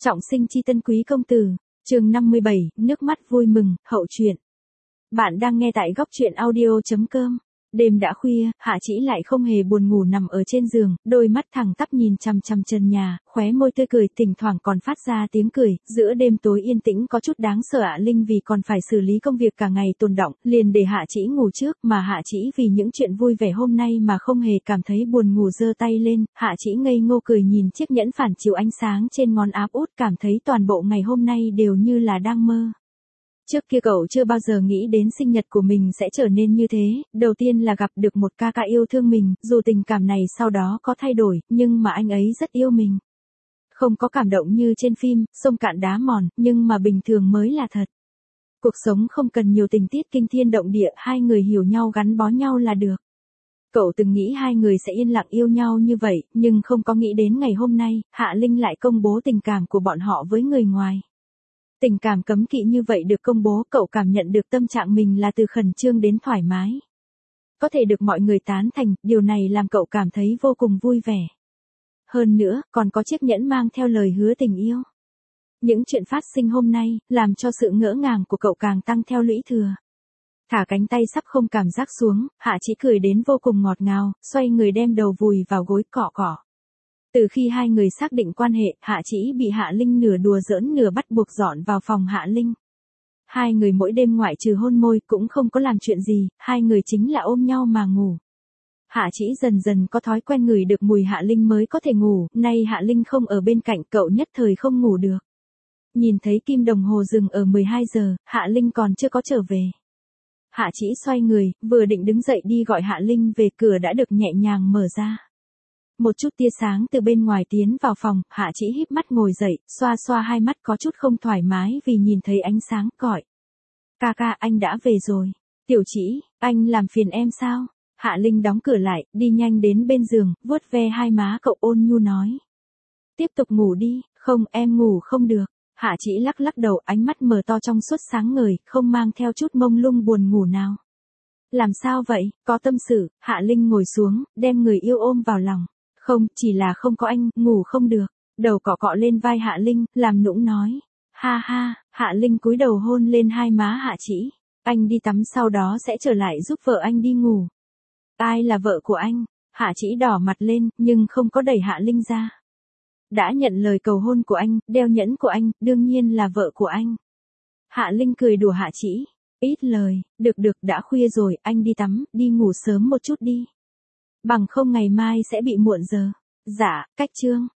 Trọng sinh chi tân quý công tử, chương 57, nước mắt vui mừng, hậu truyện. Bạn đang nghe tại góc truyện audio.com. Đêm đã khuya, Hạ Chỉ lại không hề buồn ngủ nằm ở trên giường, đôi mắt thẳng tắp nhìn chằm chằm trần nhà, khóe môi tươi cười, thỉnh thoảng còn phát ra tiếng cười. Giữa đêm tối yên tĩnh có chút đáng sợ. Hạ Linh vì còn phải xử lý công việc cả ngày tồn đọng, liền để Hạ Chỉ ngủ trước, mà Hạ Chỉ vì những chuyện vui vẻ hôm nay mà không hề cảm thấy buồn ngủ, giơ tay lên, Hạ Chỉ ngây ngô cười nhìn chiếc nhẫn phản chiếu ánh sáng trên ngón áp út, cảm thấy toàn bộ ngày hôm nay đều như là đang mơ. Trước kia cậu chưa bao giờ nghĩ đến sinh nhật của mình sẽ trở nên như thế, đầu tiên là gặp được một ca ca yêu thương mình, dù tình cảm này sau đó có thay đổi, nhưng mà anh ấy rất yêu mình. Không có cảm động như trên phim, sông cạn đá mòn, nhưng mà bình thường mới là thật. Cuộc sống không cần nhiều tình tiết kinh thiên động địa, hai người hiểu nhau gắn bó nhau là được. Cậu từng nghĩ hai người sẽ yên lặng yêu nhau như vậy, nhưng không có nghĩ đến ngày hôm nay, Hạ Linh lại công bố tình cảm của bọn họ với người ngoài. Tình cảm cấm kỵ như vậy được công bố, cậu cảm nhận được tâm trạng mình là từ khẩn trương đến thoải mái. Có thể được mọi người tán thành, điều này làm cậu cảm thấy vô cùng vui vẻ. Hơn nữa, còn có chiếc nhẫn mang theo lời hứa tình yêu. Những chuyện phát sinh hôm nay, làm cho sự ngỡ ngàng của cậu càng tăng theo lũy thừa. Thả cánh tay sắp không cảm giác xuống, Hạ Chỉ cười đến vô cùng ngọt ngào, xoay người đem đầu vùi vào gối cọ cọ. Từ khi hai người xác định quan hệ, Hạ Chỉ bị Hạ Linh nửa đùa giỡn nửa bắt buộc dọn vào phòng Hạ Linh. Hai người mỗi đêm ngoại trừ hôn môi cũng không có làm chuyện gì, hai người chính là ôm nhau mà ngủ. Hạ Chỉ dần dần có thói quen ngửi được mùi Hạ Linh mới có thể ngủ, nay Hạ Linh không ở bên cạnh, cậu nhất thời không ngủ được. Nhìn thấy kim đồng hồ dừng ở 12 giờ, Hạ Linh còn chưa có trở về. Hạ Chỉ xoay người, vừa định đứng dậy đi gọi Hạ Linh về, cửa đã được nhẹ nhàng mở ra. Một chút tia sáng từ bên ngoài tiến vào phòng, Hạ Chỉ híp mắt ngồi dậy, xoa xoa hai mắt có chút không thoải mái vì nhìn thấy ánh sáng, gọi. Ca ca, anh đã về rồi. Tiểu Chỉ, anh làm phiền em sao? Hạ Linh đóng cửa lại, đi nhanh đến bên giường, vuốt ve hai má cậu ôn nhu nói. Tiếp tục ngủ đi, không em ngủ không được. Hạ Chỉ lắc lắc đầu, ánh mắt mở to trong suốt sáng ngời, không mang theo chút mông lung buồn ngủ nào. Làm sao vậy, có tâm sự? Hạ Linh ngồi xuống, đem người yêu ôm vào lòng. Không, chỉ là không có anh, ngủ không được. Đầu cọ cọ lên vai Hạ Linh, làm nũng nói. Ha ha, Hạ Linh cúi đầu hôn lên hai má Hạ Chỉ. Anh đi tắm sau đó sẽ trở lại giúp vợ anh đi ngủ. Ai là vợ của anh? Hạ Chỉ đỏ mặt lên, nhưng không có đẩy Hạ Linh ra. Đã nhận lời cầu hôn của anh, đeo nhẫn của anh, đương nhiên là vợ của anh. Hạ Linh cười đùa Hạ Chỉ. Ít lời, được, đã khuya rồi, anh đi tắm, đi ngủ sớm một chút đi. Bằng không ngày mai sẽ bị muộn giờ. Dạ, cách chương.